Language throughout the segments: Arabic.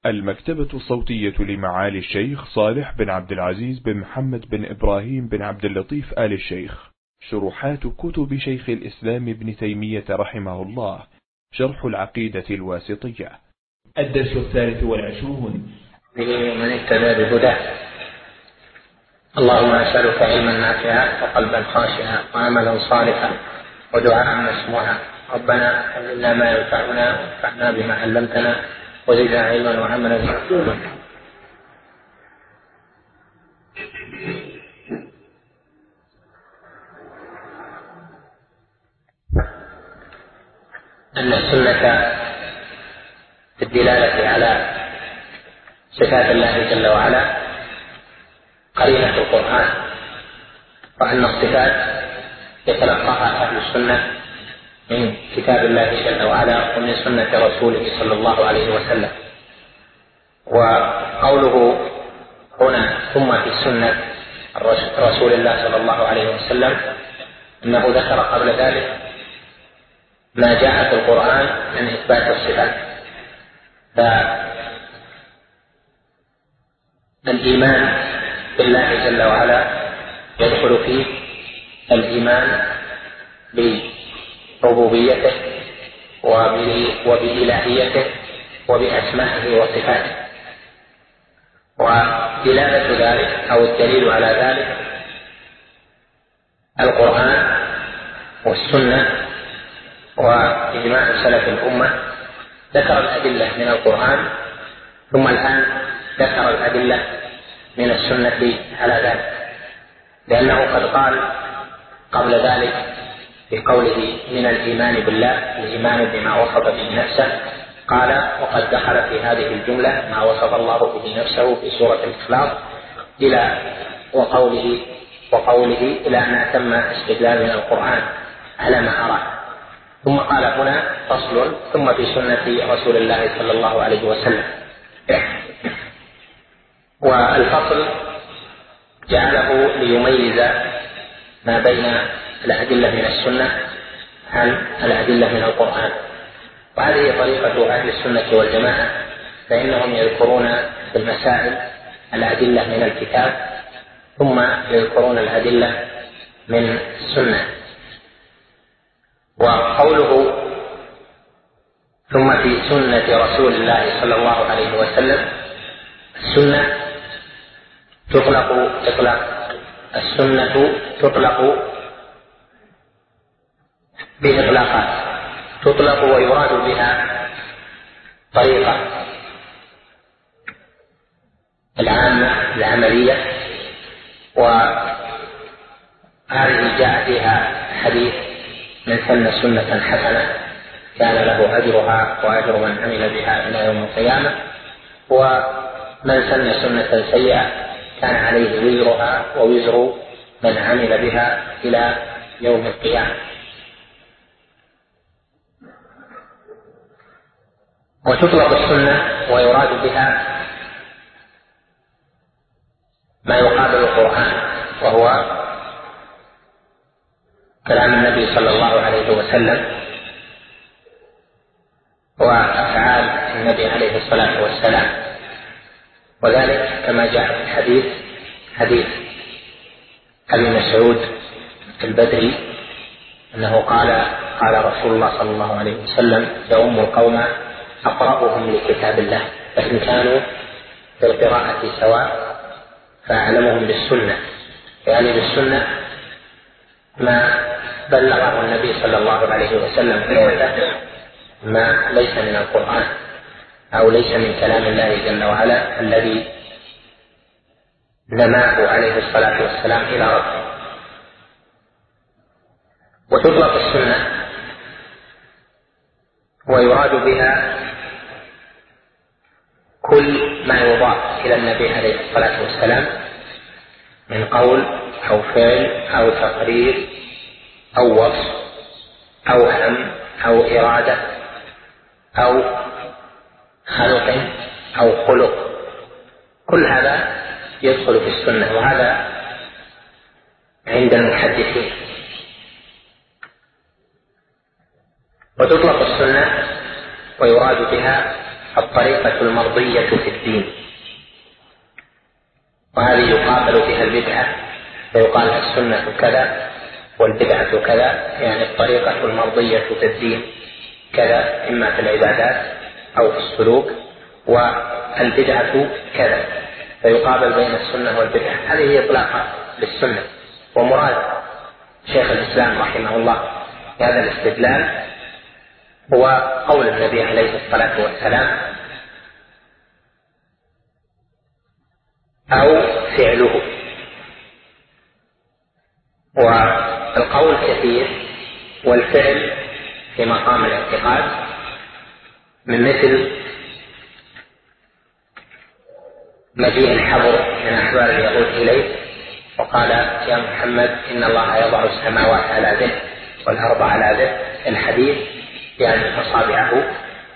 المكتبة الصوتية لمعالي الشيخ صالح بن عبد العزيز بن محمد بن إبراهيم بن عبد اللطيف آل الشيخ. شروحات كتب شيخ الإسلام ابن تيمية رحمه الله. شرح العقيدة الواسطية. الدرس 23. من اهتدى بهداه. اللهم أسألك علما نافعا وقلبا خاشعا وعملا صالحا ودعاء مسموعا. ربنا علمنا ما ينفعنا وانفعنا بما علمتنا وزدنا علما وعملا مكتوبا. أن السنة في الدلالة على صفات الله جل وعلا قرينة القرآن، وأن الصفات يتلقاها أهل السنة من كتاب الله جل وعلا ومن سنة رسوله صلى الله عليه وسلم. وقوله هنا ثم في سنة رسول الله صلى الله عليه وسلم إنه ذكر قبل ذلك ما جاء في القرآن من إثبات الصفات. فالإيمان بالله جل وعلا يدخل فيه الإيمان بربوبيته وبإلهيته وبأسمائه وصفاته. ودلالة ذلك أو الدليل على ذلك القرآن والسنة وإجماع سلف الأمة. ذكر الأدلة من القرآن ثم الآن ذكر الأدلة من السنة على ذلك، لأنه قد قال قبل ذلك في قوله من الإيمان بالله الإيمان بما وصف به نفسه، قال وقد دخل في هذه الجملة ما وصف الله به نفسه في سورة الإخلاص إلى وقوله إلى أن أتم استدلال من القرآن على ما أراد. ثم قال هنا فصل ثم في سنة رسول الله صلى الله عليه وسلم. والفصل جعله ليميز ما بين الأدلة من السنة عن الأدلة من القرآن. وهذه طريقة أهل السنة والجماعة، فإنهم يذكرون في المسائل الأدلة من الكتاب ثم يذكرون الأدلة من السنة. وقوله ثم في سنة رسول الله صلى الله عليه وسلم، السنة السنة تطلق بإطلاقات، تطلق ويراد بها طريقة العامة العملية، وهذه جاء فيها حديث من سن سنة حسنة كان له أجرها وأجر من عمل بها إلى يوم القيامة، ومن سن سنة سيئة كان عليه وزرها ووزر من عمل بها إلى يوم القيامة. وتطلق السنة ويراد بها ما يقابل القرآن، وهو كلام النبي صلى الله عليه وسلم وأفعال النبي عليه الصلاة والسلام. وذلك كما جاء في الحديث حديث أبي مسعود البدري أنه قال رسول الله صلى الله عليه وسلم يؤم القوم أقرأهم لكتاب الله، فإن كانوا في القراءة سواء فأعلمهم بالسنة، يعني بالسنة ما بلغه النبي صلى الله عليه وسلم ما ليس من القرآن أو ليس من كلام الله جل وعلا الذي نماه عليه الصلاة والسلام إلى ربه. وتطلق السنة ويراد بها كل ما يضاف إلى النبي عليه الصلاة والسلام من قول أو فعل أو تقرير أو وصف أو هم أو إرادة أو خلق أو خلق، كل هذا يدخل في السنة، وهذا عند المحدثين. وتطلق السنة ويراد بها الطريقة المرضية في الدين، وهذه يقابل بها البدعة، فيقال السنة كذا والبدعة كذا، يعني الطريقة المرضية في الدين كذا إما في العبادات أو في السلوك، والبدعة كذا، فيقابل بين السنة والبدعة. هذه إطلاقا للسنة. ومراد شيخ الإسلام رحمه الله هذا الاستدلال هو قول النبي عليه الصلاة والسلام أو فعله. والقول كثير والفعل في مقام الاعتقاد، من مثل مجيء الحبر من أحبار اليهود إليه وقال يا محمد إن الله يضع السماوات على ذه والأرض على ذه، الحديث يعني أصابعه.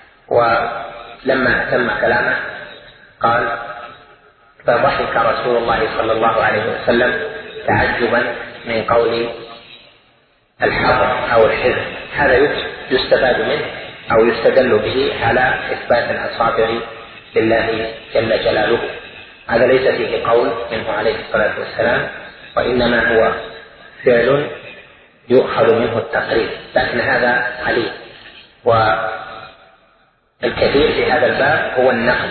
ولما أتم كلامه قال فضحك رسول الله صلى الله عليه وسلم تعجبا من قول الحظر أو الحذر. هذا يستفاد منه أو يستدل به على إثبات الأصابع لله جل جلاله. هذا ليس فيه قول منه عليه الصلاة والسلام، وإنما هو فعل يؤخذ منه التقرير، لكن هذا قليل. والكثير في هذا الباب هو النقل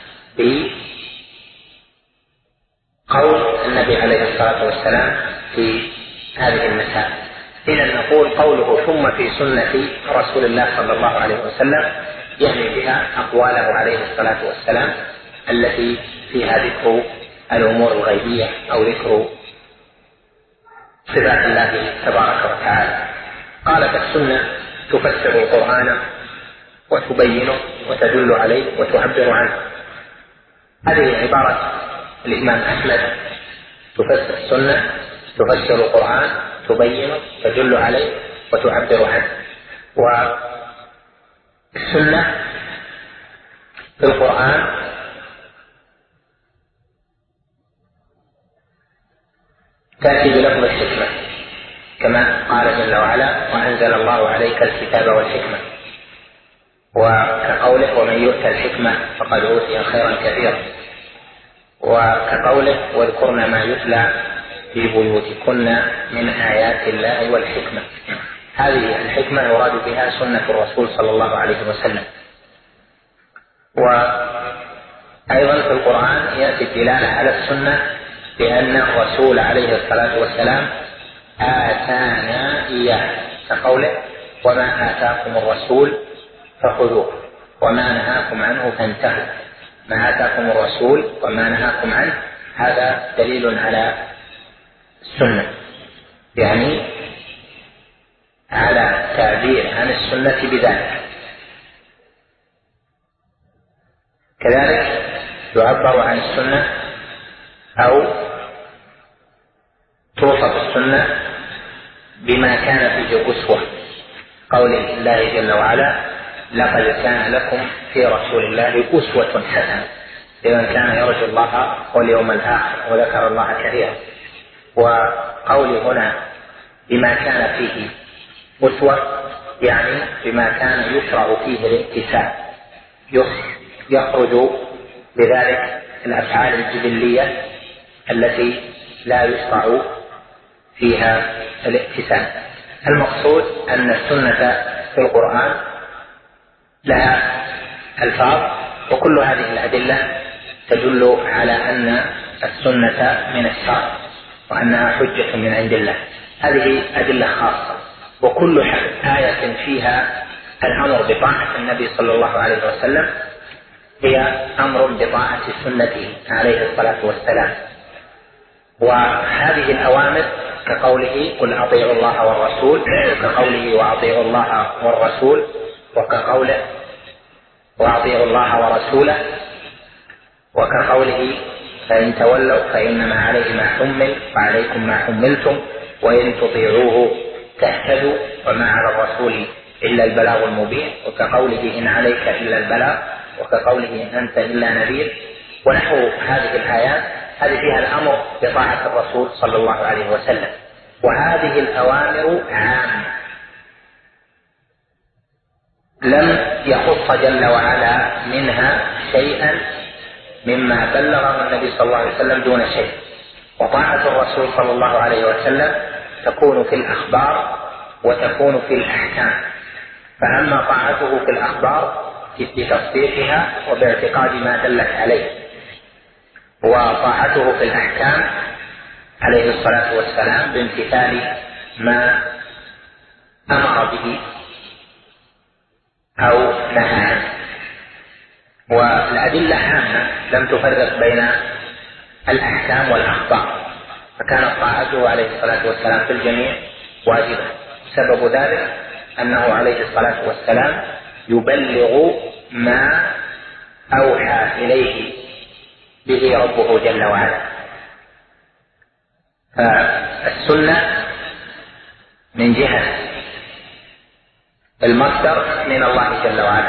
بقول النبي عليه الصلاة والسلام في هذه المسائل. إذا نقول قوله ثم في سنة رسول الله صلى الله عليه وسلم يعني بها أقواله عليه الصلاة والسلام التي فيها ذكر الأمور الغيبية أو ذكر صفات الله تبارك وتعالى. قال فالسنة تفسر القرآن وتبينه وتدل عليه وتعبر عنه. هذه عبارة الإمام أحمد، تفسر السنة تفسر القرآن تبينه تدل عليه وتعبر عنه. والسنة في القرآن تأتي بلفظ الحكمة كما قال جل وعلا وأنزل الله عليك الكتاب والحكمة، وكقوله ومن يؤت الحكمة فقد أوتي خيرا كثيرا، وكقوله واذكرن ما يتلى في بيوتكن من آيات الله والحكمة. هذه الحكمة يراد بها سنة الرسول صلى الله عليه وسلم. وأيضا في القرآن يأتي الدلالة على السنة بأن الرسول عليه الصلاة والسلام آتانا إياه، كقوله وما آتاكم الرسول فخذوه وما نهاكم عنه فانتهوا. ما آتاكم الرسول وما نهاكم عنه هذا دليل على السنة، يعني على تعبير عن السنة بذلك. كذلك يعبر عن السنة أو توصف السنة بما كان فيه أسوة، قول الله جل وعلا لقد كان لكم في رسول الله أسوة حسنة لمن كان يرجو الله واليوم الآخر وذكر الله كثيرا. وقول هنا بما كان فيه أسوة يعني بما كان يشرع فيه الامتثال، يخرج بذلك الأفعال الجبلية التي لا يشرع فيها الامتثال. المقصود أن السنة في القرآن لها ألفاظ، وكل هذه الأدلة تدل على أن السنة من الشرع وأنها حجة من عند الله. هذه أدلة خاصة، وكل آية فيها الأمر بطاعة النبي صلى الله عليه وسلم هي أمر بطاعة سنته عليه الصلاة والسلام. وهذه الأوامر كقوله قل أطيعوا الله والرسول، وكقوله وأطيعوا الله والرسول، وكقوله وأطيعوا الله ورسوله، وكقوله فإن تولوا فإنما عليه ما حمل وعليكم ما حملتم وإن تطيعوه تهتدوا وما على الرسول إلا البلاغ المبين، وكقوله إن عليك إلا البلاغ، وكقوله إن أنت إلا نذير، ونحو هذه الآيات. هذه فيها الأمر بطاعة الرسول صلى الله عليه وسلم. وهذه الأوامر عامة لم يخص جل وعلا منها شيئا مما بلغه النبي صلى الله عليه وسلم دون شيء. وطاعة الرسول صلى الله عليه وسلم تكون في الأخبار وتكون في الأحكام. فأما طاعته في الأخبار بتصديقها وباعتقاد ما دلت عليه، وطاعته في الأحكام عليه الصلاة والسلام بامتثال ما أمر به أو نهى عنه. والأدلة عامة لم تفرق بين الأحكام والأخبار، فكانت طاعته عليه الصلاة والسلام في الجميع واجبة. سبب ذلك أنه عليه الصلاة والسلام يبلغ ما أوحى إليه به ربه جل وعلا. فالسنة من جهة المصدر من الله جل وعلا،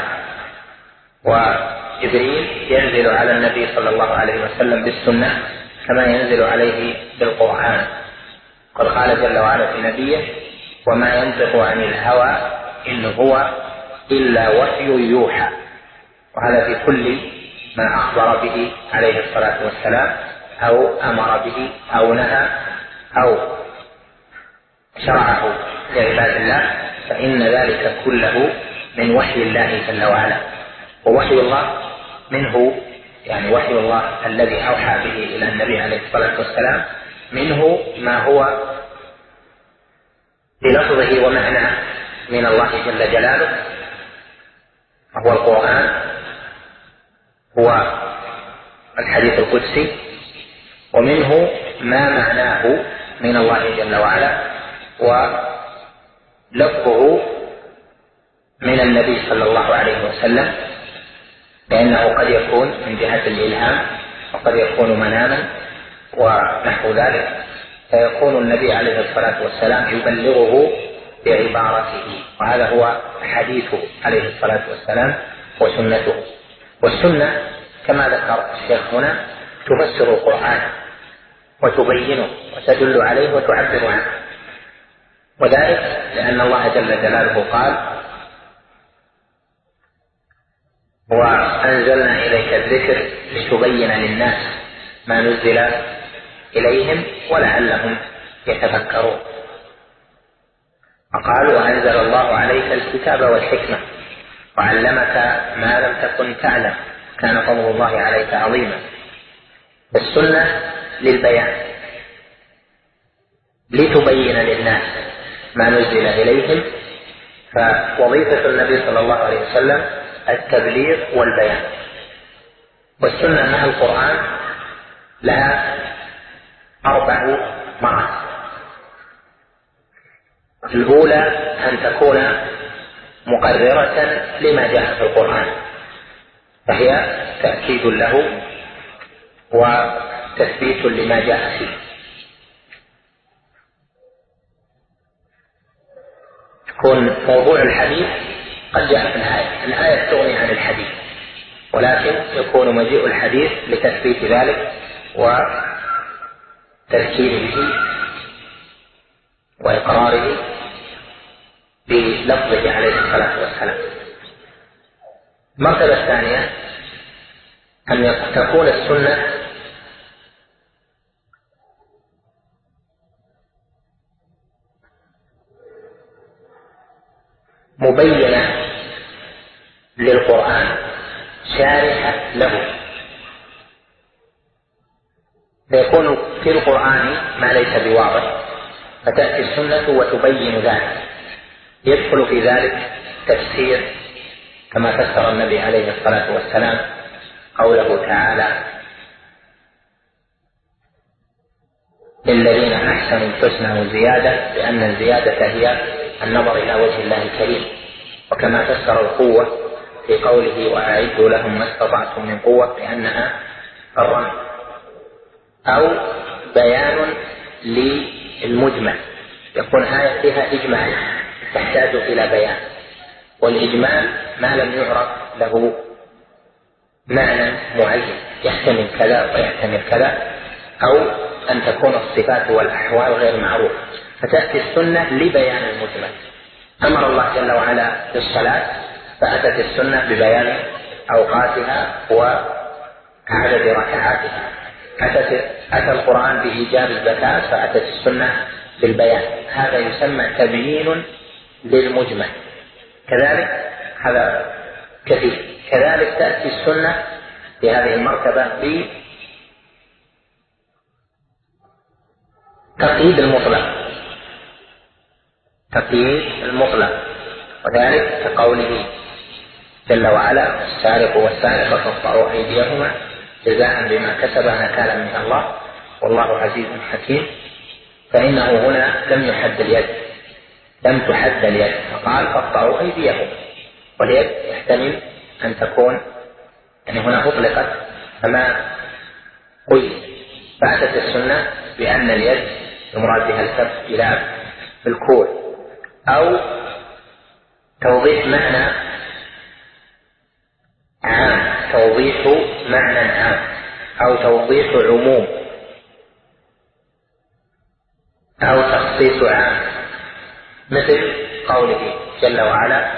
وجبريل ينزل على النبي صلى الله عليه وسلم بالسنة كما ينزل عليه بالقرآن. قد قال جل وعلا في نبيه: وما ينطق عن الهوى إن هو إلا وحي يوحى. وهذا في كل ما أخبر به عليه الصلاة والسلام أو أمر به أو نهى أو شرعه لعباد الله، فإن ذلك كله من وحي الله جل وعلا. ووحي الله منه، يعني وحي الله الذي أوحى به إلى النبي عليه الصلاة والسلام، منه ما هو بلفظه ومعناه من الله جل جلاله، وهو القرآن، هو الحديث القدسي، ومنه ما معناه من الله جل وعلا ولفظه من النبي صلى الله عليه وسلم، لأنه قد يكون من جهة الإلهام وقد يكون مناما ونحو ذلك، فيكون النبي عليه الصلاة والسلام يبلغه بعبارته، وهذا هو حديثه عليه الصلاة والسلام وسنته. والسنة كما ذكر الشيخ هنا تفسر القرآن وتبينه وتدل عليه وتعبر عنه، وذلك لأن الله جل جلاله قال: وأنزلنا إليك الذكر لتبين للناس ما نزل إليهم ولعلهم يتفكرون. وقال: وأنزل الله عليك الكتاب والحكمة وعلمك ما لم تكن تعلم كان فضل الله عليك عظيما. السنة للبيان لتبين للناس ما نزل إليهم، فوظيفة النبي صلى الله عليه وسلم التبليغ والبيان. والسنة مع القرآن لها 4 مراتب. الأولى أن تكون مقررة لما جاء في القرآن، فهي تأكيد له وتثبيت لما جاء فيه. يكون موضوع الحديث قد جاء في الآية تغني عن الحديث، ولكن يكون مجيء الحديث لتثبيت ذلك وتذكير به وإقراره بلفظه عليه الصلاة والسلام. المرتبة الثانية أن تكون السنة مبينة للقرآن شارحة له، فيكون في القرآن ما ليس بواضح فتأتي السنة وتبين ذلك. يدخل في ذلك تفسير كما فسر النبي عليه الصلاة والسلام قوله تعالى: للذين أحسنوا الحسنى وزيادة، لأن الزيادة هي النظر إلى وجه الله الكريم. وكما فسر القوة في قوله: وأعدوا لهم ما استطعتم من قوة، لأنها الرمي. أو بيان للمجمل، يكون آية فيها إجمال تحتاج إلى بيان، والإجمال ما لم يعرف له معنى معين، يحتمل كذا ويحتمل كذا، أو أن تكون الصفات والأحوال غير معروفة، فتأتي السنة لبيان المجمل. أمر الله جل وعلا بالصلاة فأتت السنة ببيان أوقاتها وعدد ركعاتها. أتى القرآن بإيجاب الزكاة فأتت السنة بالبيان، هذا يسمى تبيين للمجمل. كذلك هذا كثير. كذلك تأتي السنة في هذه المرتبة بتقييد المطلق، وذلك كقوله جل وعلا: السارق والسارقة فاقطعوا أيديهما جزاء بما كسبا نكالا من الله والله عزيز حكيم. فإنه هنا لم تحد اليد فقال فاقطعوا أيديهم، واليد يحتمل أن تكون هنا أطلقت فما قيد. فأتت السنة بأن اليد يمراد بها الكف إلى الكوع، أو توضيح معنى عام، أو توضيح عموم، أو تخصيص عام، مثل قوله جل وعلا: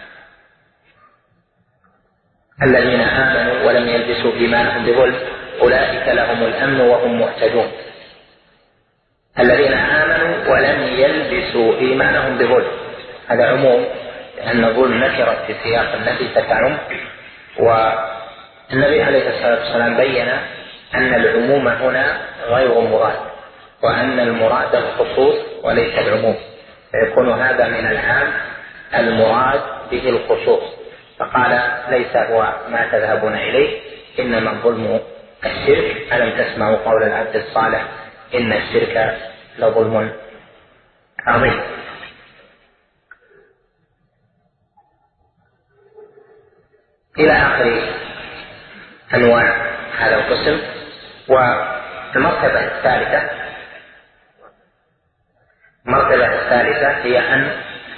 الذين آمنوا ولم يلبسوا إيمانهم بظلم أولئك لهم الأمن وهم مهتدون. الذين آمنوا ولم يلبسوا إيمانهم بظلم، هذا عموم، لأن الظلم نكرت في سياق النفي فتعم. والنبي عليه الصلاة والسلام بين أن العموم هنا غير مراد، وأن المراد الخصوص وليس العموم، فيكون هذا من العام المراد به الخصوص. فقال: ليس هو ما تذهبون إليه، إنما الظلم الشرك. ألم تسمعوا قول العبد الصالح: إن الشرك لظلم عظيم. إلى آخر أنواع هذا القسم. والمرتبة الثالثة هي أن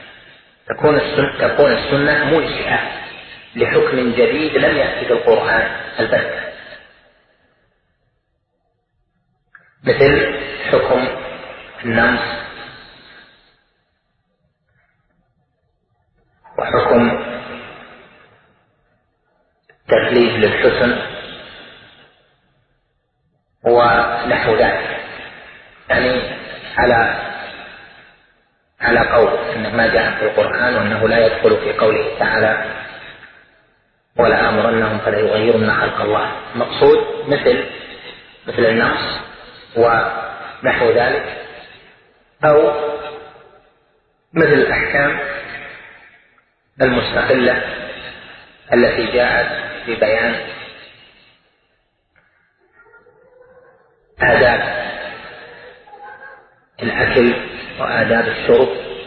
تكون السنة منشئة لحكم جديد لم يأتي في القرآن البتة، مثل حكم النمس، وحكم تكليف للحسن ونحو ذلك، على قول أنه ما جاء في القرآن، وأنه لا يدخل في قوله تعالى: ولا أمرنهم فلا يغيرن خلق الله. مقصود مثل النقص ونحو ذلك، أو مثل الأحكام المستقلة التي جاءت ببيان آداب الأكل وآداب الشرب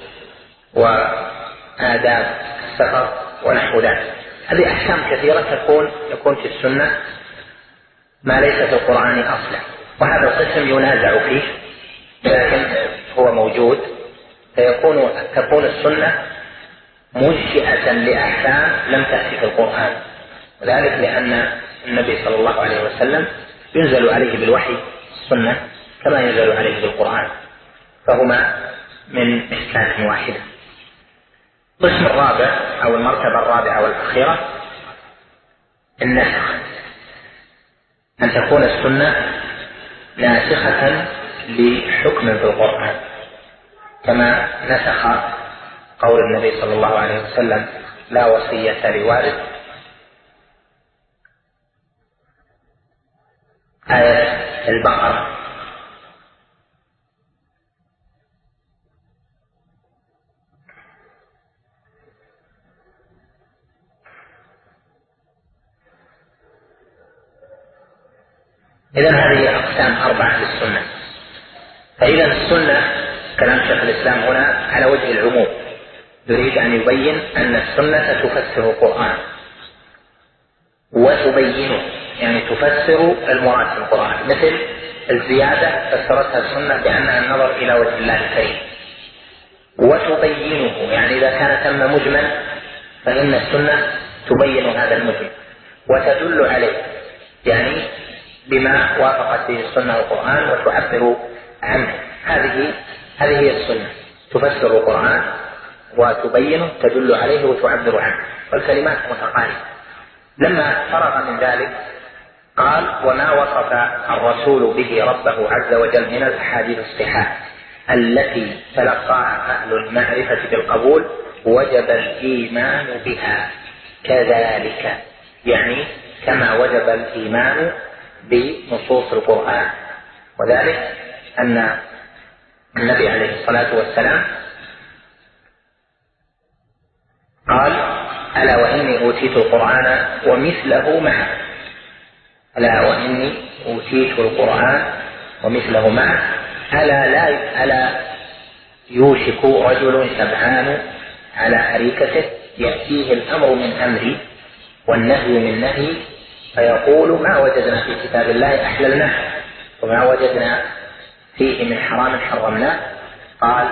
وآداب السفر ونحو ذلك. هذه أحكام كثيرة يكون في السنة ما ليس في القرآن أصلا، وهذا القسم ينازع فيه، لكن هو موجود. تكون السنة منشئة لأحكام لم تأتي في القرآن، وذلك لأن النبي صلى الله عليه وسلم ينزل عليه بالوحي السنة كما ينزل عليه بالقرآن، فهما من إحكام واحدة. القسم الرابع أو المرتبة الرابعة والأخيرة النسخ، أن تكون السنة ناسخة لحكم في القرآن، كما نسخ قول النبي صلى الله عليه وسلم: لا وصية لوارث، آية البقرة. إذن هذه أقسام 4 للسنة. فإذا السنة كلام شيخ الإسلام هنا على وجه العموم، يريد أن يبين أن السنة تفسر القرآن وتبينه، يعني تفسر المراد في القرآن. مثل الزيادة فسرتها السنة بأنها النظر إلى وجه الله الكريم، وتبينه يعني إذا كان ثم مجمل فإن السنة تبين هذا المجمل وتدل عليه، يعني بما وافقت به السنة والقرآن وتعبر عنه. هذه هي السنة، تفسر القرآن وتبينه تدل عليه وتعبر عنه، والكلمات متقاربة. لما فرغ من ذلك قال: وما وصف الرسول به ربه عز وجل من الأحاديث الصحاح التي تلقاها أهل المعرفة بالقبول وجب الإيمان بها كذلك، يعني كما وجب الإيمان بنصوص القرآن. وذلك أن النبي عليه الصلاة والسلام قال: ألا وإني أوتيت القرآن ومثله معه، ألا وإني أوتيت القرآن ومثله معه، ألا يوشك رجل شبعان على أريكته يأتيه الأمر من أمري والنهي من نهي فيقول: ما وجدنا في كتاب الله أحللناه وما وجدنا فيه من حرام حرمناه. قال: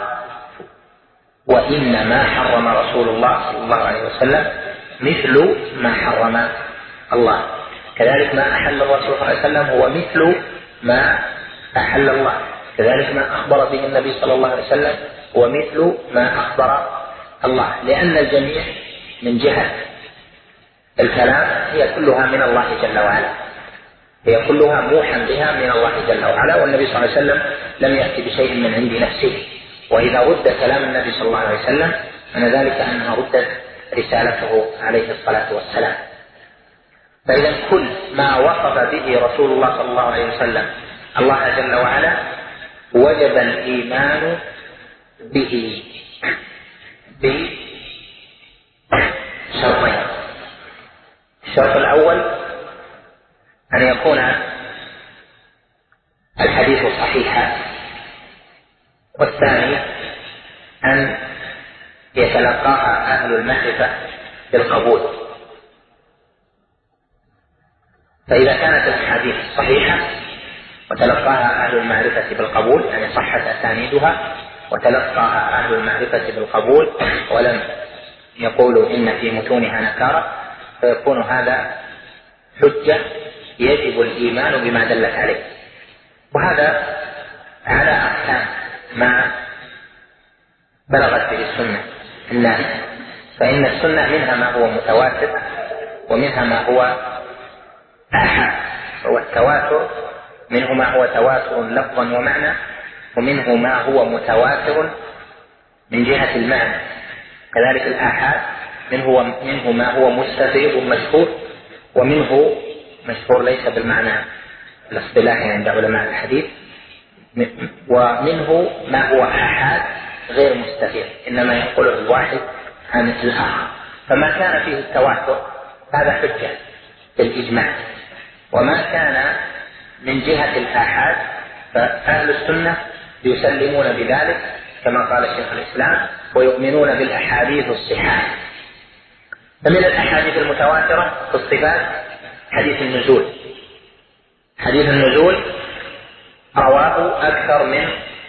وإنما حرم رسول الله صلى الله عليه وسلم مثل ما حرم الله، كذلك ما أحل الرسول صلى الله عليه وسلم هو مثل ما أحل الله، كذلك ما أخبر به النبي صلى الله عليه وسلم هو مثل ما أخبر الله، لأن الجميع من جهة الكلام هي كلها من الله جل وعلا، هي كلها موحى بها من الله جل وعلا، والنبي صلى الله عليه وسلم لم يأتي بشيء من عند نفسه. وإذا رد كلام النبي صلى الله عليه وسلم أن ذلك أنها ردت رسالته عليه الصلاة والسلام. فإذا كل ما وصف به رسول الله صلى الله عليه وسلم الله جل وعلا وجب الإيمان به بشرطين: الشرط الأول أن يكون الحديث صحيحا، والثاني أن يتلقاها أهل المعرفة بالقبول. فإذا كانت الحديث صحيحة وتلقاها أهل المعرفة بالقبول، يعني صحت أسانيدها وتلقاها أهل المعرفة بالقبول ولم يقولوا إن في متونها نكارة، فيكون هذا حجة يجب الإيمان بما دلت عليه. وهذا على أقسام ما بلغت به السنة الناس، فإن السنة منها ما هو متواتر ومنها ما هو آحاد، والتواتر منه ما هو تواتر لفظا ومعنى، ومنه ما هو متواتر من جهة المعنى، كذلك الآحاد منه ما هو مستفيض مشهور، ومنه مشهور ليس بالمعنى الاصطلاحي عند علماء الحديث، ومنه ما هو آحاد غير مستفيض إنما ينقله الواحد عن الآخر. فما كان فيه التواتر هذا حجة بالإجماع، وما كان من جهة الآحاد فأهل السنة يسلمون بذلك كما قال شيخ الإسلام ويؤمنون بالأحاديث الصحاح. فمن الأحاديث المتواترة في الصفات حديث النزول. حديث النزول رواه أكثر من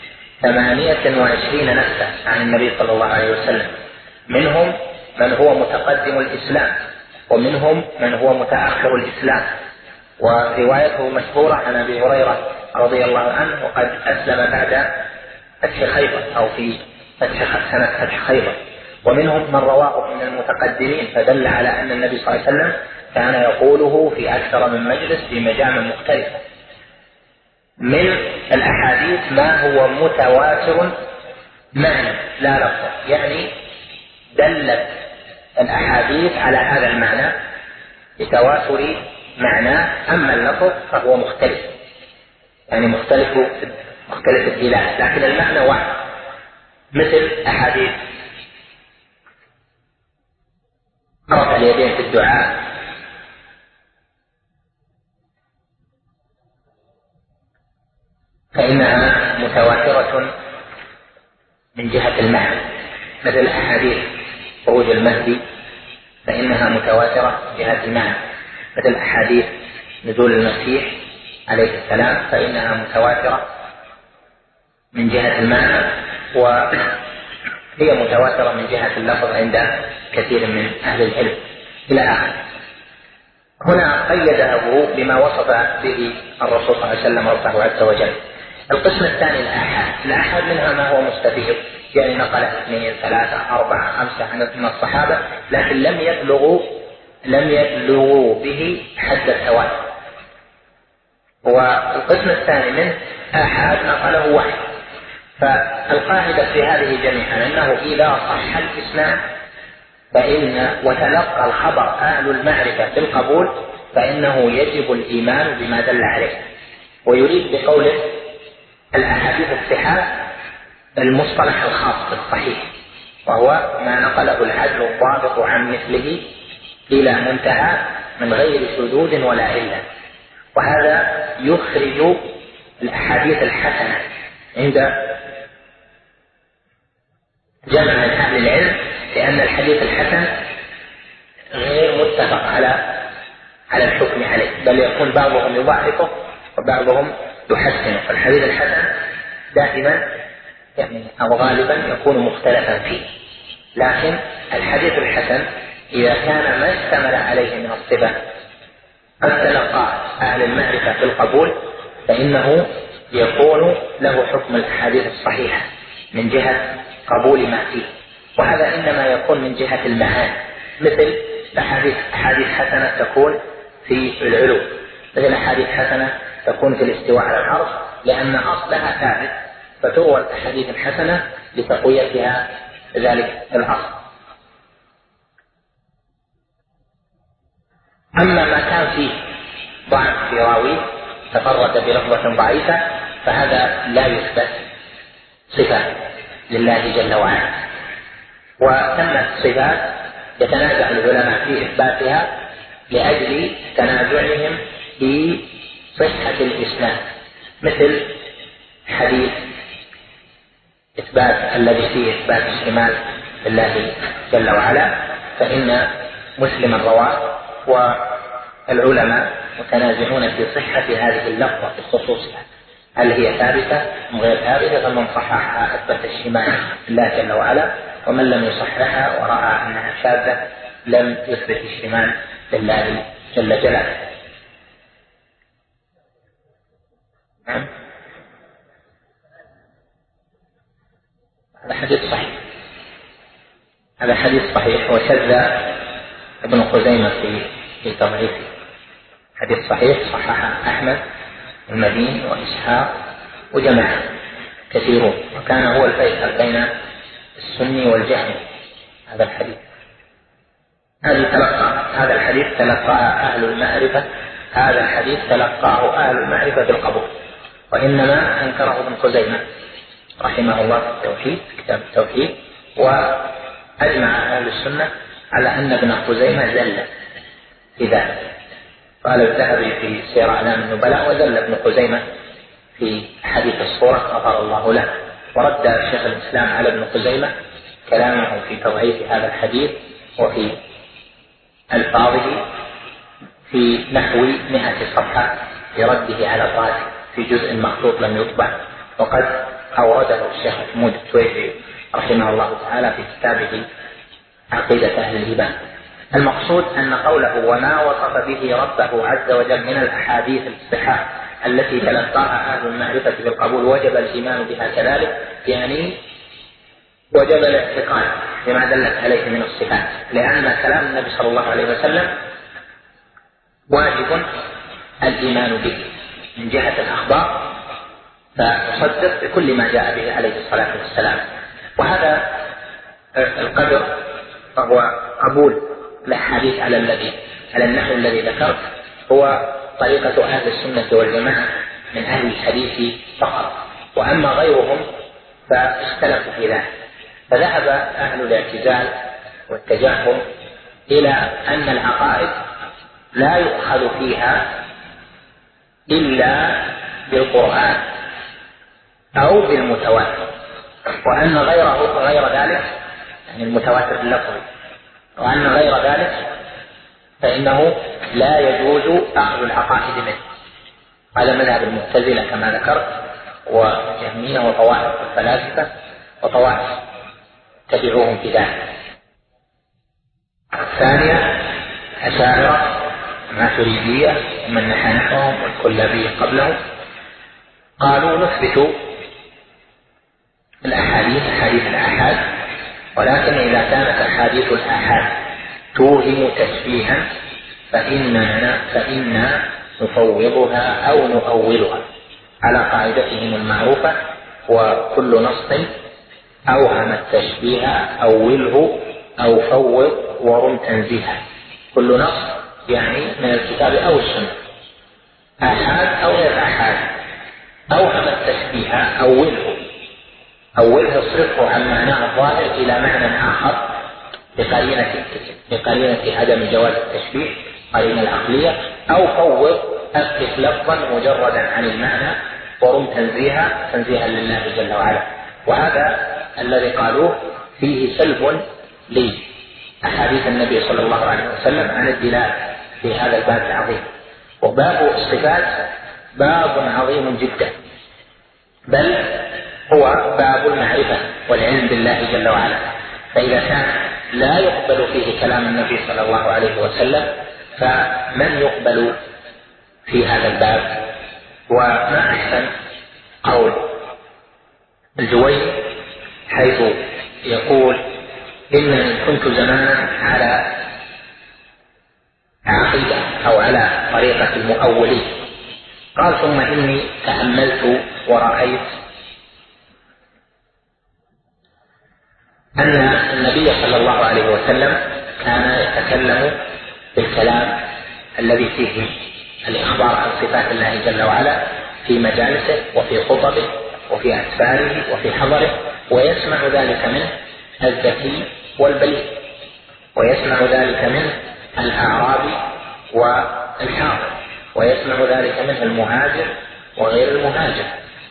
28 نفسا عن النبي صلى الله عليه وسلم، منهم من هو متقدم الإسلام ومنهم من هو متأخر الإسلام، وروايته مشهورة عن أبي هريرة رضي الله عنه وقد أسلم بعد فتح خيبر أو في سنة فتح خيبر، ومنهم من رواه من المتقدمين فدل على أن النبي صلى الله عليه وسلم كان يقوله في أكثر من مجلس في مجامع مختلفة. من الأحاديث ما هو متواتر معنى لا لفظ، يعني دلت الأحاديث على هذا المعنى بتواتر معناه، أما اللفظ فهو مختلف، يعني مختلف الدلالة لكن المعنى واحد، مثل أحاديث رفع اليدين في الدعاء، فإنها متواترة من جهة المعنى، مثل أحاديث خروج المهدي فإنها متواترة من جهة المعنى، مثل أحاديث نزول المسيح عليه السلام فإنها متواترة من جهة المعنى، وهي متواترة من جهة اللفظ عند كثير من أهل العلم إلى آخره. هنا قيده بما وصف به الرسول صلى الله عليه وسلم ربه عز وجل. القسم الثاني الآحاد منها ما هو مستفيض يعني نقل 2 3 4 5 من الصحابة، لكن لم يبلغوا به حد التواتر. والقسم الثاني منه آحاد نقله واحد. فالقاعدة في هذه جميعا أنه إذا صح الإسناد وتلقى الخبر أهل المعرفة بالقبول فإنه يجب الإيمان بما دل عليه. ويريد بقوله الأحاديث الصحاح المصطلح الخاص بالصحيح، وهو ما نقله العدل الضابط عن مثله إلى منتهى من غير شذوذ ولا علة. وهذا يخرج الأحاديث الحسنة عند جمع من أهل العلم، لأن الحديث الحسن غير متفق على الحكم عليه، بل يكون بعضهم يضعفه وبعضهم يحسنه. فالحديث الحسن دائما أو غالبا يكون مختلفا فيه، لكن الحديث الحسن إذا كان ما اشتمل عليه من الصفات قد تلقى أهل المعرفة في القبول فإنه يكون له حكم الأحاديث الصحيحة من جهة قبول ما فيه. وهذا إنما يكون من جهة المعاني، مثل أحاديث حسنة تكون في العلو، مثل أحاديث حسنة تكون في الاستواء على العرش، لأن أصلها ثابت فتروى الأحاديث الحسنة لتقويتها ذلك الأصل. أما ما كان فيه ضعف في راوي تفرد بلفظة ضعيفة فهذا لا يثبت صفة لله جل وعلا. وثمة صفات يتنازع العلماء في إثباتها لأجل تنازعهم في صحة الإسناد، مثل حديث إثبات الذي فيه إثبات الشمال لله جل وعلا، فإن مسلما رواه والعلماء متنازعون في صحة هذه اللفظة بخصوصها، هل هي ثابتة أم غير ثابتة؟ فمن صححها أثبت الشمال لله جل وعلا، ومن لم يصححها ورأى أنها شاذة لم يثبت الشمال لله جل جلاله. هذا حديث صحيح، هذا حديث صحيح، وشذ ابن خزيمة في تضعيفه. حديث صحيح صححه أحمد المديني وإسحاق وجماعة كثيرون، وكان هو الفيصل بين السني والجهمي. هذا الحديث هذا الحديث تلقاه أهل المعرفة، هذا الحديث تلقاه أهل المعرفة بالقبول، وإنما أنكره ابن خزيمة رحمه الله في التوحيد، كتاب التوحيد، وأجمع أهل السنة على أن ابن خزيمة زل في ذلك. قال الذهبي في سير أعلام النبلاء وزل ابن خزيمة في حديث الصورة غفر الله له. ورد شيخ الإسلام على ابن خزيمة كلامه في تضعيف هذا الحديث وفي ألفاظه في نحو 100 صفحة في رده على الرازي في جزء مخطوط لم يطبع، وقد أورده الشيخ محمود التويجي رحمه الله تعالى في كتابه عقيدة أهل الإيمان. المقصود أن قوله وما وصف به ربه عز وجل من الأحاديث الصحاح التي تلقاها أهل المعرفة بالقبول وجب الإيمان بها كذلك، يعني وجب الاعتقاد بما دلت عليه من الصفات، لأن كلام النبي صلى الله عليه وسلم واجب الإيمان به من جهة الأخبار، فتصدق بكل ما جاء به عليه الصلاة والسلام. وهذا القدر فهو قبول الأحاديث على النحو الذي ذكرت، هو طريقة أهل السنة والجماعة من أهل الحديث فقط، وأما غيرهم فاختلفوا في ذلك. فذهب أهل الاعتزال والتجاهل إلى أن العقائد لا يؤخذ فيها إلا بالقرآن أو بالمتواتر، وأن غير ذلك يعني المتواتر اللفظي، وأن غير ذلك فإنه لا يجوز أخذ العقائد منه. هذا مذهب المعتزلة كما ذكرت، وجهمية وطوائف الفلاسفة وطوائف تبعوهم في ذلك. الثانية أشاعرة ماتريدية ومن نحى نحوهم والكلابية قبلهم، قالوا نثبت الأحاديث أحاديث الآحاد، ولكن إذا كانت أحاديث الآحاد توهم تشبيها فإنا نفوضها أو نؤولها على قاعدتهم المعروفة: وكل نص أوهم التشبيه أوله أو فوض ورم تنزيها. كل نص يعني من الكتاب أو السنة، آحاد أو غير آحاد، أوهم التشبيه أوله اصرفه عن معناه الظاهر إلى معنى آخر بقرينة عدم جواز التشبيه، قرينة العقلية، أو فوض أثبت لفظا مجردا عن المعنى ورم تنزيها لله جل وعلا. وهذا الذي قالوه فيه سلب لأحاديث النبي صلى الله عليه وسلم عن الدلالة في هذا الباب العظيم. وباب الصفات باب عظيم جدا، بل هو باب المعرفة والعلم بالله جل وعلا. فإذا كان لا يقبل فيه كلام النبي صلى الله عليه وسلم فمن يقبل في هذا الباب؟ وما أحسن قول الجويني حيث يقول: إنني كنت زمانا على عقيدة أو على طريقة المؤولين، قال: ثم إني تأملت ورأيت أن النبي صلى الله عليه وسلم كان يتكلم بالكلام الذي فيه الإخبار عن صفات الله جل وعلا في مجالسه وفي خطبه وفي أسفاره وفي حضره، ويسمع ذلك منه الذكي والبليغ، ويسمع ذلك منه الأعرابي والحاضر، ويسمع ذلك منه المهاجر وغير المهاجر،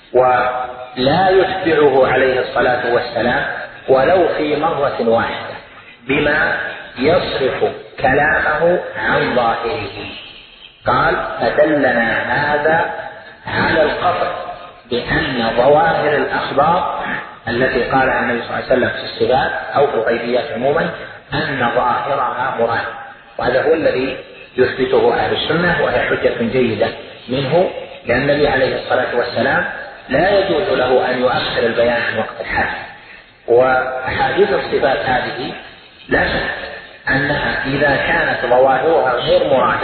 ولا يتبعه عليه الصلاة والسلام ولو في مرة واحدة بما يصرف كلامه عن ظاهره. قال: فدلنا هذا على القطع بأن ظواهر الأخبار التي قالها النبي صلى الله عليه وسلم في الصفات أو في الغيبيات عموما أن ظاهرها مراد. وهذا هو الذي يثبته أهل السنة، وهي حجة جيدة منه، لأن النبي عليه الصلاة والسلام لا يجوز له أن يؤخر البيان عن وقت الحاجة. وأحاديث الصفات هذه لا شك أنها إذا كانت ظواهرها غير مرادة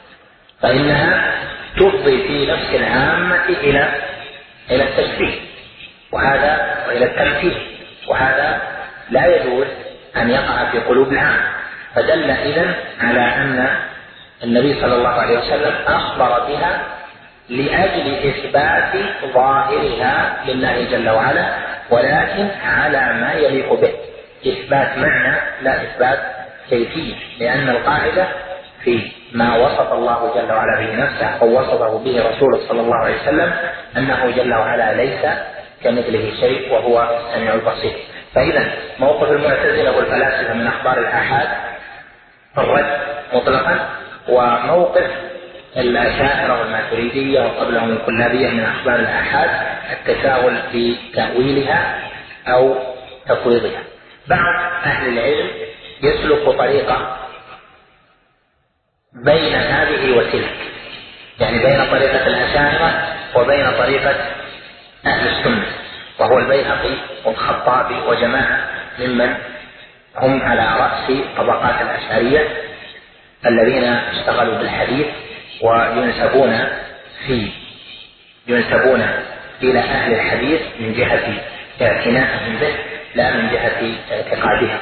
فإنها تفضي في نفس العامة إلى التشبيه وإلى التمثيل، وهذا لا يجوز أن يقع في قلوب العامة. فدل إذن على أن النبي صلى الله عليه وسلم أخبر بها لأجل إثبات ظاهرها لله جل وعلا، ولكن على ما يليق به، إثبات معنى لا إثبات كيفية، لأن القاعدة في ما وصف الله جل وعلا به نفسه أو وصفه به رسوله صلى الله عليه وسلم أنه جل وعلا ليس كمثله شيء وهو السميع البصير. فإذا موقف المعتزلة والفلاسفة من أخبار الآحاد الرد مطلقا، وموقف الأشاعرة والماتريدية وقبلهم الكلابية من أخبار الآحاد التساهل في تأويلها أو تفويضها. بعض أهل العلم يسلك طريقة بين هذه وتلك، يعني بين طريقة الأشاعرة وبين طريقة أهل السنة، وهو البيهقي والخطابي وجماعة ممن هم على رأس طبقات الأشعرية الذين اشتغلوا بالحديث وينسبون إلى أهل الحديث من جهة اعتنائهم به لا من جهة اعتقادها.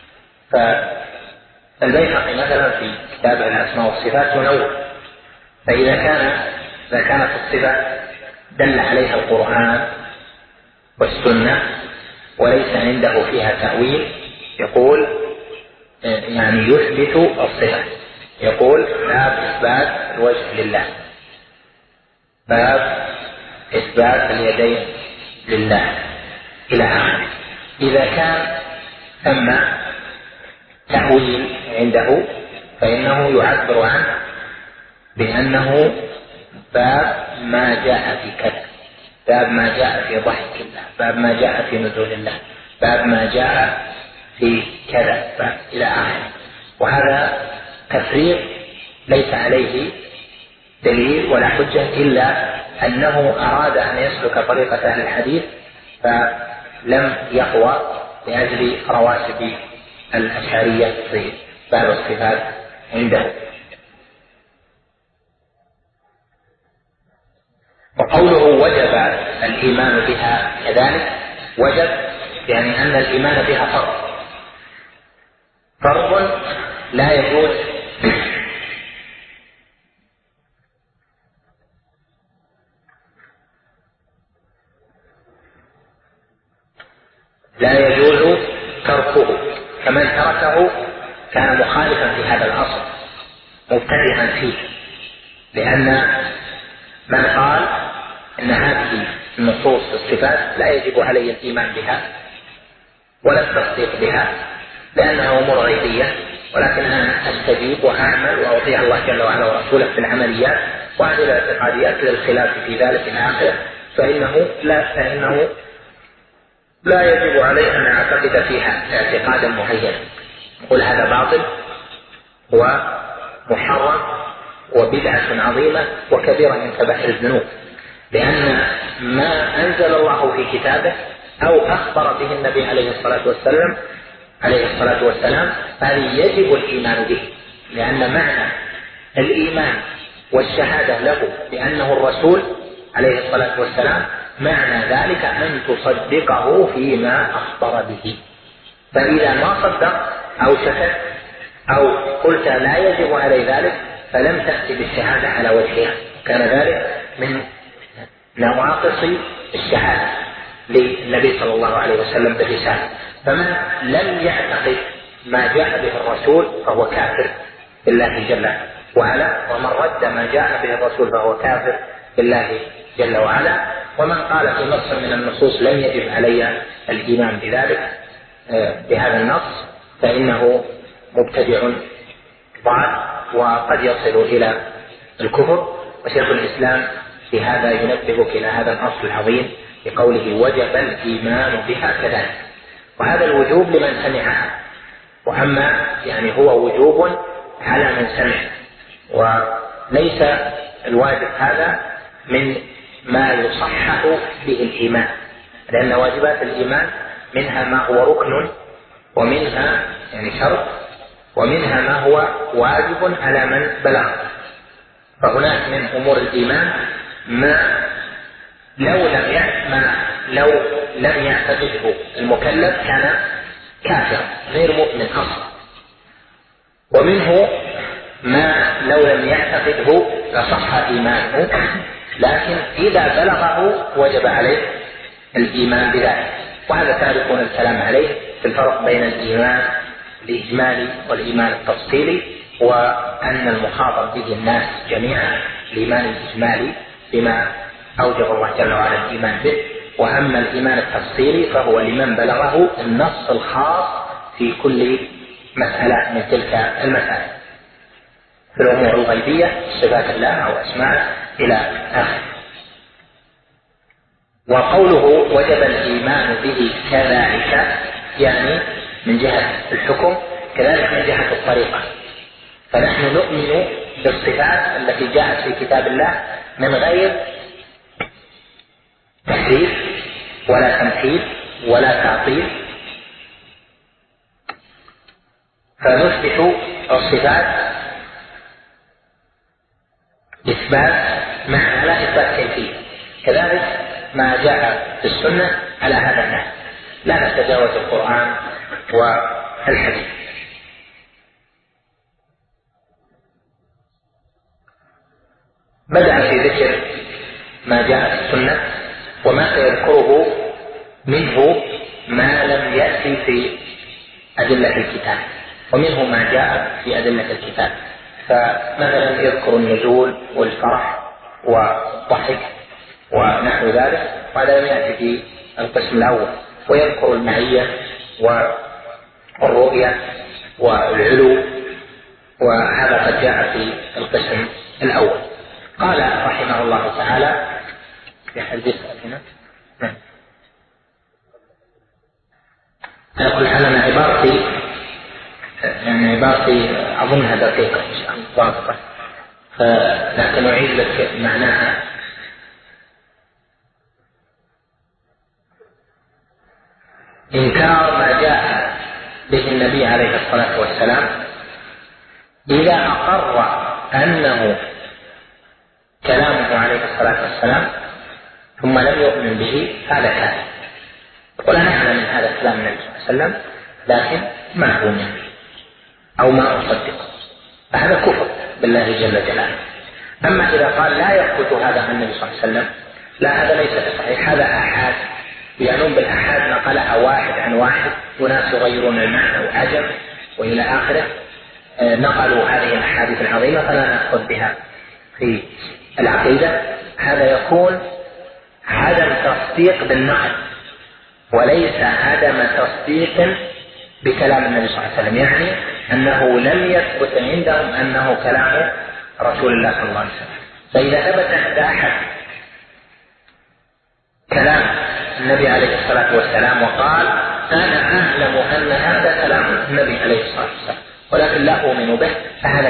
فالبيهقي مثلا في كتابه الأسماء والصفات ينوع، فإذا كانت الصفة دل عليها القرآن والسنة وليس عنده فيها تأويل، يقول يعني يثبت الصفة، يقول باب إثبات الوجه لله، باب إثبات اليدين لله إلى آخره. إذا كان ثم تأويل عنده فإنه يعبر عنه بأنه باب ما جاء في كذا، باب ما جاء في ضحك الله، باب ما جاء في نزول الله، باب ما جاء في كذا إلى آخره. وهذا تفريق ليس عليه دليل ولا حجة إلا أنه أراد أن يسلك طريقة أهل الحديث لم يقوى لأجل رواتب الأشعرية في باب الصفات عنده. وقوله وجب الإيمان بها كذلك، وجب يعني أن الإيمان بها فرض لا يجوز تركه، فمن تركه كان مخالفا في هذا الأصل مبتدعا فيه، لأن من قال إن هذه النصوص الصفات لا يجب علي الإيمان بها ولا التصديق بها لأنها أمور غيبية، ولكن أنا أستجيب وأعمل وأطيع الله جل وعلا ورسوله في العمليات، وهذه الاعتقاديات للخلاف في ذلك إلى آخره، فإنه لا يجب عليه أن أعتقد فيها اعتقادا معينا. قل هذا باطل ومحرم وبدعة عظيمة وكبيرة من كبائر الذنوب، لأن ما أنزل الله في كتابه أو أخبر به النبي عليه الصلاة والسلام هذه يجب الإيمان به، لأن معنى الإيمان والشهادة له بأنه الرسول عليه الصلاة والسلام معنى ذلك أن تصدقه فيما أخبر به. فإذا ما صدق أو شكك أو قلت لا يجب علي ذلك فلم تأتي بالشهادة على وجهها، كان ذلك من نواقص الشهادة للنبي صلى الله عليه وسلم بالرسالة. فمن لم يعتقد ما جاء به الرسول فهو كافر بالله جل وعلا، ومن رد ما جاء به الرسول فهو كافر بالله جل وعلا. ومن قال في نص من النصوص لم يجب علي الإيمان بذلك بهذا النص فإنه مبتدع ضال وقد يصل إلى الكفر. وشيخ الإسلام في هذا ينبهك إلى هذا الأصل العظيم بقوله وجب الإيمان بها كذلك، وهذا الوجوب لمن سمعها، وأما يعني هو وجوب على من سمع، وليس الواجب هذا من ما يصحح به الإيمان، لأن واجبات الإيمان منها ما هو ركن ومنها يعني شرط ومنها ما هو واجب على من بلغ. فهناك من أمور الإيمان ما لو لم يعتقده المكلف كان كافرا غير مؤمن أصلا، ومنه ما لو لم يعتقده لصح إيمانه، لكن إذا بلغه وجب عليه الإيمان بذلك. وهذا تعرفون الكلام عليه في الفرق بين الإيمان الإجمالي والإيمان التفصيلي، وأن المخاطب به الناس جميعا الإيمان الإجمالي بما أوجب الله جل وعلا الإيمان به، وأما الإيمان التفصيلي فهو لمن بلغه النص الخاص في كل مسألة من تلك المسائل في الأمور الغيبية صفات الله أو أسماءه إلى آخره. وقوله وجب الإيمان به كذلك يعني من جهة الحكم كذلك من جهة الطريقة، فنحن نؤمن بالصفات التي جاءت في كتاب الله من غير تحريف ولا تمثيل ولا تعطيل، فنثبت الصفات إثبات معنى لا إثبات كيفية، كذلك ما جاء في السنة على هذا النحو، لا نتجاوز القرآن والحديث. بدأ في ذكر ما جاء في السنة وما سيذكره منه ما لم يأتي في أدلة الكتاب، ومنه ما جاء في أدلة الكتاب، فمثلا يذكر النزول والفرح والضحك ونحو ذلك، وهذا لم يأتي في القسم الأول، ويذكر المعية والرؤية والعلو، وهذا قد جاء في القسم الأول. قال رحمه الله تعالى في حديث هنا على كل حال أنا عبارتي أظنها دقيقة إن شاء الله، لكن أعيد لك معناها. إنكار ما جاء به النبي عليه الصلاة والسلام إذا أقر أنه كلامه عليه الصلاة والسلام ثم لم يؤمن به، هذا كافر. ولا نعلم من هذا كلام النبي صلى الله عليه وسلم لكن ما هو منه أو ما أصدقه، فهذا كفر بالله جل جلاله. أما إذا قال لا يثبت هذا عن النبي صلى الله عليه وسلم، لا، هذا ليس بصحيح، هذا آحاد، يعنون بالآحاد نقلها واحد عن واحد، وناس يغيرون المعنى وعجب وإلى آخره، نقلوا هذه الأحاديث العظيمة فلا نأخذ بها في العقيدة. هذا يكون عدم تصديق بالنقل وليس عدم تصديق بكلام النبي صلى الله عليه وسلم، يعني أنه لم يثبت عندهم أنه كلام رسول الله صلى الله عليه وسلم. فإذا ثبت عند أحد كلام النبي عليه الصلاة والسلام وقال أنا أعلم أن هذا كلام النبي عليه الصلاة والسلام ولكن لا أؤمن به، فهذا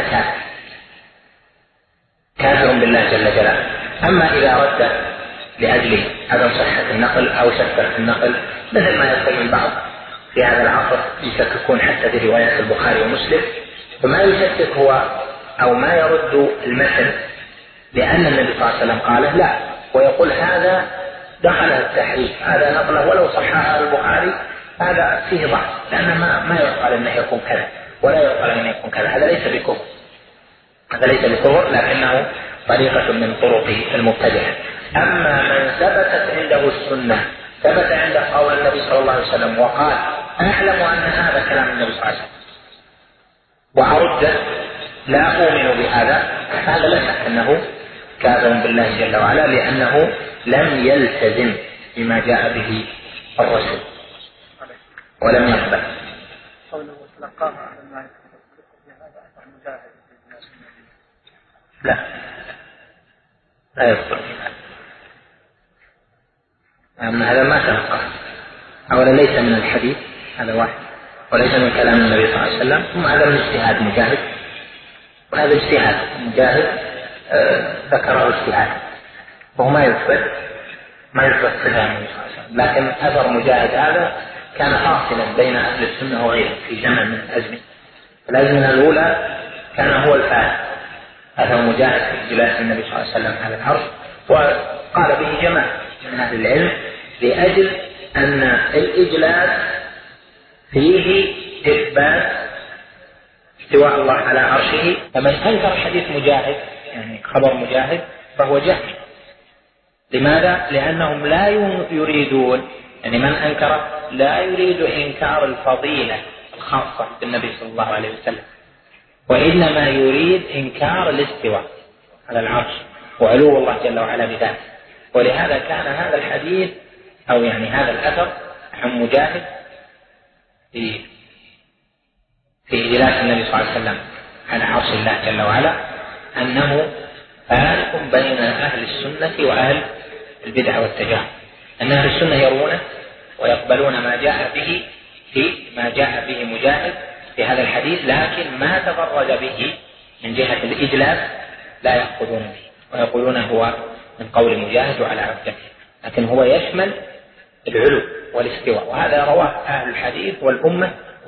كافر بالله جل جلاله. أما إذا رد لأجل عدم صحة النقل أو شك في النقل، مثل ما يصير البعض في هذا العصر يشككون حتى في روايات البخاري ومسلم، فما يشكك هو أو ما يرد المثل لأن النبي صلى الله عليه وسلم قاله، لا، ويقول هذا دخله التحريف، هذا نقله ولو صححه البخاري هذا فيه ضعف، لأن ما يقال أنه يكون كذا ولا يقال أنه يكون كذا، هذا ليس بكفر، هذا ليس بكفر لكنه طريقة من طرق المبتدعة. أما من ثبتت عنده السنة، ثبت عنده قول النبي صلى الله عليه وسلم وقال أعلم أن هذا كلام النبي صلى الله عليه وسلم وأرد لا أؤمن بهذا، هذا لا شك أنه كافر بالله جل وعلا، لأنه لم يلتزم بما جاء به الرسول ولم يقبل. لا يصدق أما هذا ما تلقى، أولا ليس من الحديث، هذا واحد، وليس من كلام النبي صلى الله عليه وسلم، ثم هذا من اجتهاد مجاهد، وهذا اجتهاد مجاهد ذكره اجتهاد، وهو ما يثبت كلام النبي صلى الله عليه وسلم، لكن أثر مجاهد هذا كان حاصلا بين أهل السنة وغيرهم في زمن من الأزمنة. الأزمنة الأولى كان هو الفاعل، أثر مجاهد في جلاس النبي صلى الله عليه وسلم على العرش، وقال به جماعة من أهل العلم لأجل أن الإجلاس فيه إثبات استواء الله على عرشه. فمن أنكر حديث مجاهد يعني خبر مجاهد فهو جهل. لماذا؟ لأنهم لا يريدون، يعني من أنكر لا يريد إنكار الفضيلة الخاصة بالنبي صلى الله عليه وسلم، وإنما يريد إنكار الاستواء على العرش وعلو الله جل وعلا بذاته. ولهذا كان هذا الحديث أو يعني هذا الأثر عن مجاهد في إجلاس النبي صلى الله عليه وسلم على عرش الله جل وعلا أنه فارق بين أهل السنة وأهل البدع والتجاهل، أن أهل السنة يرونه ويقبلون ما جاء به مجاهد في هذا الحديث، لكن ما تفرد به من جهة الإجلاس لا يأخذون به ويقولون هو من قول مجاهد وعلى عبده، لكن هو يشمل العلو والاستواء، وهذا رواه أهل الحديث والأمة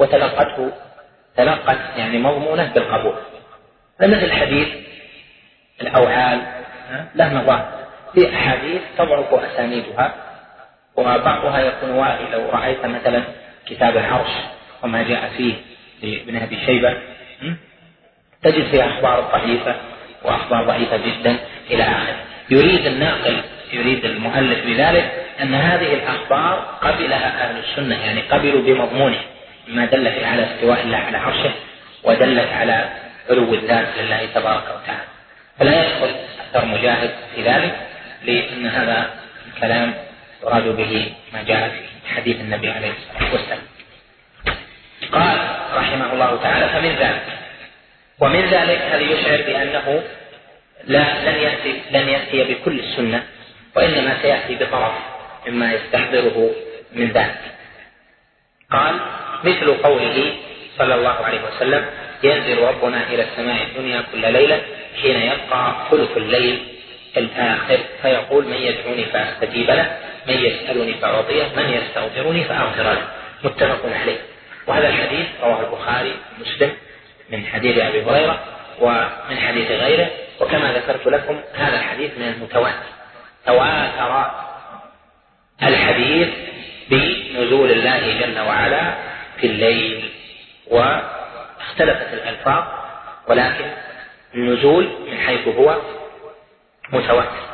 تلقت يعني مضمونة بالقبول. مثل حديث الأوعال له مظاهر، في أحاديث تضعف أسانيدها وبعضها يكون واهي. لو رأيت مثلا كتاب العرش وما جاء فيه لابن أبي شيبة تجد فيها أخبار ضعيفة وأخبار ضعيفة جدا إلى آخره. يريد المؤلف بذلك أن هذه الأخبار قبلها أهل السنة، يعني قبلوا بمضمونه ما دلت على استواء الله على عرشه ودلت على علو الذات لله تبارك وتعالى. فلا يدخل أثر مجاهد في ذلك، لأن هذا الكلام يراد به ما جاء في حديث النبي عليه الصلاة والسلام. قال رحمه الله تعالى ومن ذلك هذا يشعر بأنه لن يأتي بكل السنة، وإنما سيأتي بطرف مما يستحضره من ذلك. قال مثل قوله صلى الله عليه وسلم ينزل ربنا إلى السماء الدنيا كل ليلة حين يبقى ثلث الليل الآخر فيقول من يدعوني فأستجيب له، من يسألني فأعطيه، من يستغفرني فأغفر له. متفق عليه. وهذا الحديث رواه البخاري ومسلم من حديث أبي هريرة ومن حديث غيره. وكما ذكرت لكم هذا الحديث من المتواتر، تواتر الحديث بنزول الله جل وعلا في الليل، واختلفت الألفاظ ولكن النزول من حيث هو متواتر.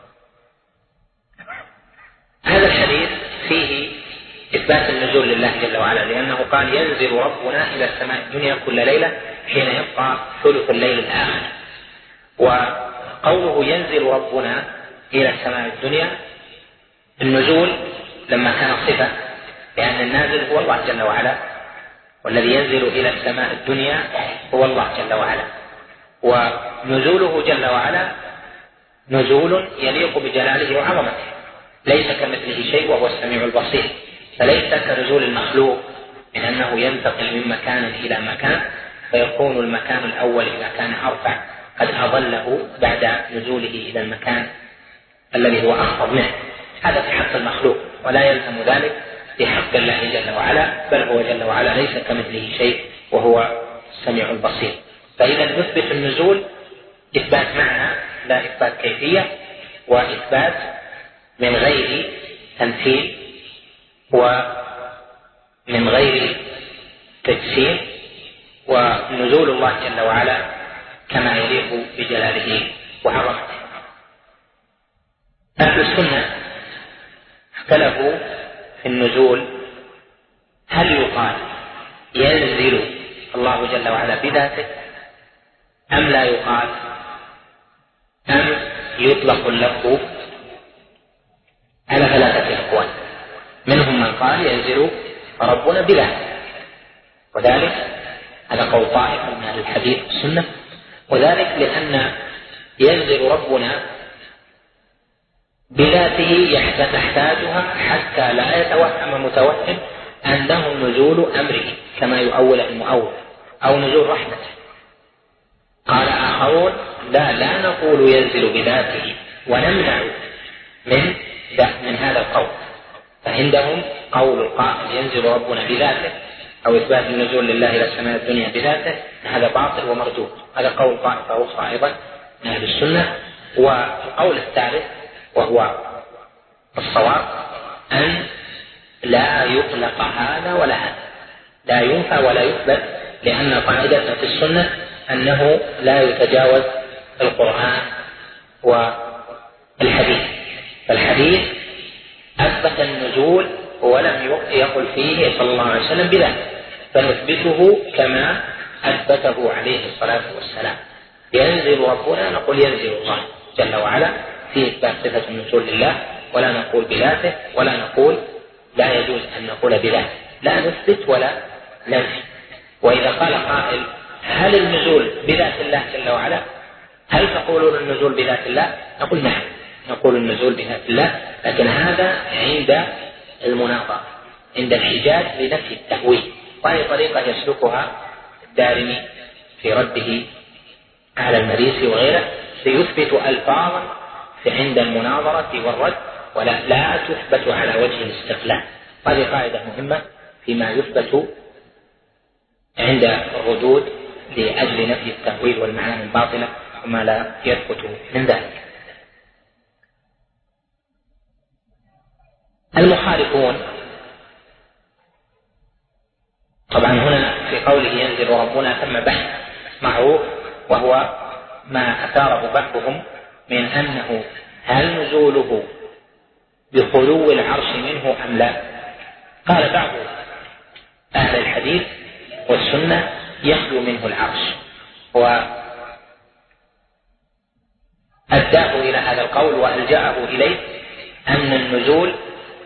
هذا الحديث فيه إثبات النزول لله جل وعلا، لأنه قال ينزل ربنا إلى السماء الدنيا كل ليلة حين يبقى ثلث الليل الآخر. وقوله ينزل ربنا إلى السماء الدنيا، النزول لما كان صفة، لأن النازل هو الله جل وعلا، والذي ينزل إلى السماء الدنيا هو الله جل وعلا، ونزوله جل وعلا نزول يليق بجلاله وعظمته، ليس كمثله شيء وهو السميع البصير. فليس كنزول المخلوق من أنه ينتقل من مكان إلى مكان، فيكون المكان الأول إذا كان أرفع قد أظله بعد نزوله إلى المكان الذي هو أخفض منه. هذا في حق المخلوق، ولا يلزم ذلك في حق الله جل وعلا، بل هو جل وعلا ليس كمثله شيء وهو السميع البصير. فإذا نثبت النزول إثبات معنى لا إثبات كيفية، وإثبات من غير تمثيل ومن غير تجسيم، ونزول الله جل وعلا كما يليق بجلاله وعظمته. أهل السنة اختلفوا في النزول، هل يقال ينزل الله جل وعلا بذاته أم لا يقال، أم يطلق اللفظ على ثلاثة أقوال. منهم من قال ينزل ربنا بذاته، وذلك هذا قول طائفة من أهل الحديث والسنة، وذلك لأن ينزل ربنا بذاته نحتاجها حتى لا يتوهم متوهم أنه نزول أمره كما يؤول المؤول أو نزول رحمته. قال آخرون لا نقول ينزل بذاته ونمنع من هذا القول، فعندهم قول القائل ينزل ربنا بذاته أو إثبات النزول لله إلى السماء الدنيا بذاته هذا باطل ومردود. هذا قول طائفة أخرى أيضا من أهل السنة. والقول الثالث وهو الصواب أن لا يطلق هذا ولا هذا، لا ينفى ولا يثبت، لأن قاعدة في السنة أنه لا يتجاوز القرآن والحديث. فالحديث أثبت النزول ولم يقل فيه صلى الله عليه وسلم بذلك، فنثبته كما أثبته عليه الصلاة والسلام. ينزل ربنا نقول ينزل الله جل وعلا في إثبات صفة النزول لله، ولا نقول بذاته، ولا نقول لا يجوز أن نقول بذاته، لا نثبت ولا ننفي. وإذا قال قائل هل النزول بذات الله جل وعلا، هل تقولون النزول بذات الله؟ نقول نعم، نقول النزول بذات الله، لكن هذا عند المناظرة، عند الحجاج لنفي التأويل. وهي طريقة يسلكها الدارمي في رده على المريسي وغيره، سيثبت ألفاظا عند المناظرة والرد ولا تثبت على وجه الاستقلال. هذه قاعدة مهمة فيما يثبت عند الردود لأجل نفي التأويل والمعاني الباطلة وما لا يثبت من ذلك. المخالفون طبعا هنا في قوله ينزل ربنا ثم بحث معروف، وهو ما أثاره بعضهم من أنه هل نزوله بخلو العرش منه أم لا. قال بعض أهل الحديث والسنة يخلو منه العرش، وأداه إلى هذا القول وألجأه إليه أن النزول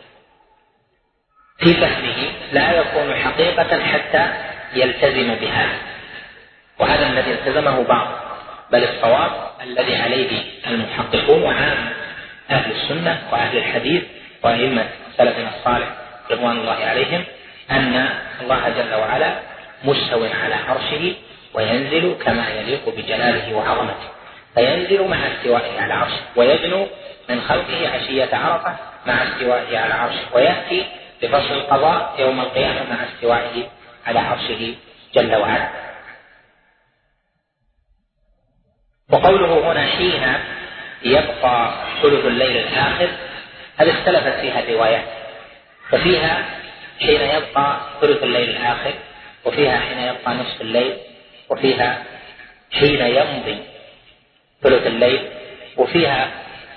في فهمه لا يكون حقيقة حتى يلتزم بها، وهذا الذي التزمه بعض، بل الصواب الذي عليه المحققون وعام أهل السنة وأهل الحديث وأئمة سلفنا الصالح رضوان الله عليهم أن الله جل وعلا مستو على عرشه وينزل كما يليق بجلاله وعظمته، فينزل مع استوائه على عرشه، ويدنو من خلقه عشية عرفة مع استوائه على عرشه، ويأتي لفصل القضاء يوم القيامة مع استوائه على عرشه جل وعلا. وقوله هنا حين يبقى ثلث الليل الآخر هذه اختلفت فيها الروايات، ففيها حين يبقى ثلث الليل الآخر، وفيها حين يبقى نصف الليل، وفيها حين يمضي ثلث الليل، وفيها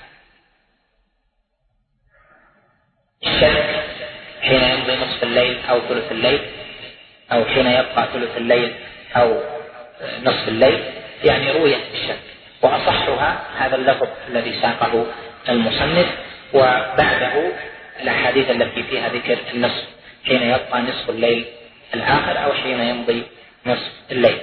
الشك حين يمضي نصف الليل أو ثلث الليل، أو حين يبقى ثلث الليل أو نصف الليل، يعني رويت بالشك. وأصحها هذا اللفظ الذي ساقه المصنف، وبعده الأحاديث التي فيها ذكر النصف حين يبقى نصف الليل الآخر أو حين يمضي نصف الليل.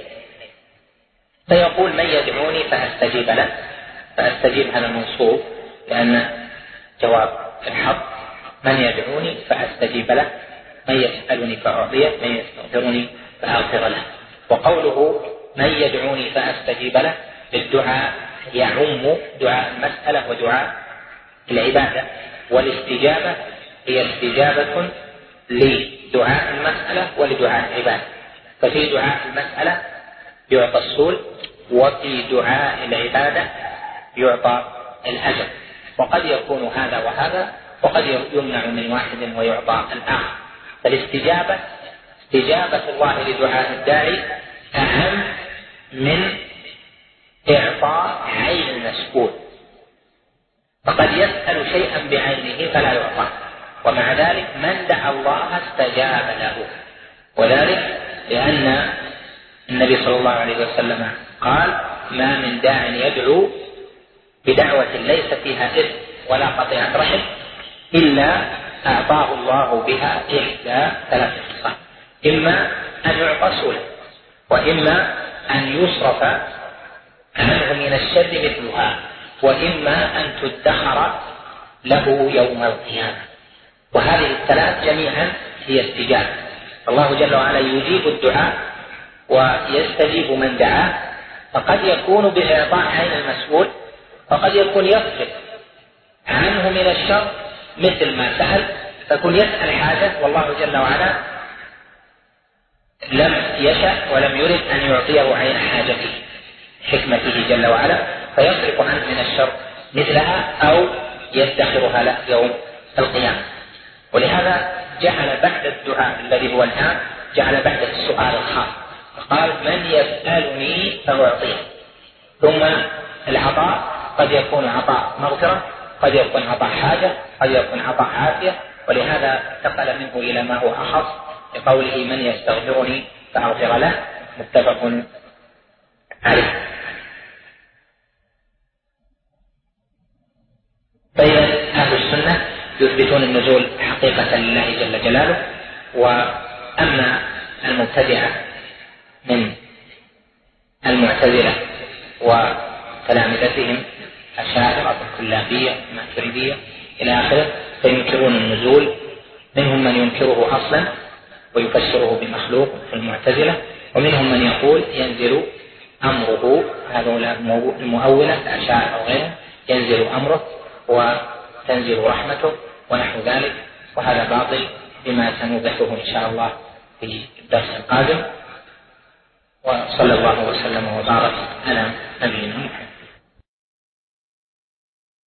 فيقول من يدعوني فأستجيب له، فأستجيب هذا منصوب لأن جواب الحق من يدعوني فأستجيب له، من يسألني فأعطيه، من يستغفرني فأغفر له. وقوله من يدعوني فأستجيب له بالدعاء يعم دعاء المسألة ودعاء العبادة، والاستجابة هي استجابة لدعاء المسألة ولدعاء العبادة. ففي دعاء المسألة يعطى السؤل، وفي دعاء العبادة يعطى الأجر، وقد يكون هذا وهذا، وقد يمنع من واحد ويعطى الآخر. فالاستجابة استجابة الله لدعاء الداعي أهم من إعطاء عين المسؤول، فقد يسأل شيئا بعينه فلا يعطى، ومع ذلك من دعا الله استجاب له، وذلك لأن النبي صلى الله عليه وسلم قال ما من داع يدعو بدعوة ليس فيها إثم ولا قطيعة رحم إلا أعطاه الله بها إحدى ثلاث خصال: إما أن يعطى سؤلا، وإما أن يصرف عنه من الشر مثلها، وإما أن تدخر له يوم القيامة. وهذه الثلاث جميعا هي استجابة. الله جل وعلا يجيب الدعاء ويستجيب من دعاه، فقد يكون بإعطاء عين المسؤول، فقد يكون يصرف عنه من الشر مثل ما سأل، فكن يسأل حاجة والله جل وعلا لم يشأ ولم يرد أن يعطيه عين حاجته حكمته جل وعلا، فيصرف عنه من الشر مثلها أو يدخرها له يوم القيامة. ولهذا جعل بعد الدعاء الذي هو الآن جعل بعد السؤال الخاص، فقال من يسألني فأعطيه. ثم العطاء قد يكون عطاء مغفرة، قد يكون عطاء حاجة، قد يكون عطاء عافية، ولهذا انتقل منه إلى ما هو أخص بقوله من يستغفرني فأغفر له، متفق عليه. فإذا أهل السنة يثبتون النزول حقيقة لله جل جلاله، وأما المبتدعة من المعتزلة وتلامذتهم الأشاعرة الكلابية الماتريدية إلى آخره فينكرون النزول، منهم من ينكره أصلا ويفسره بمخلوق في المعتزلة، ومنهم من يقول ينزل أمره، هذا المؤولة الأشاعرة أو غيره، ينزل أمره وتنزل رحمته ونحو ذلك، وهذا باطل بما سنوضحه إن شاء الله في الدرس القادم. وصلى الله وسلم وبارك على نبينا محمد.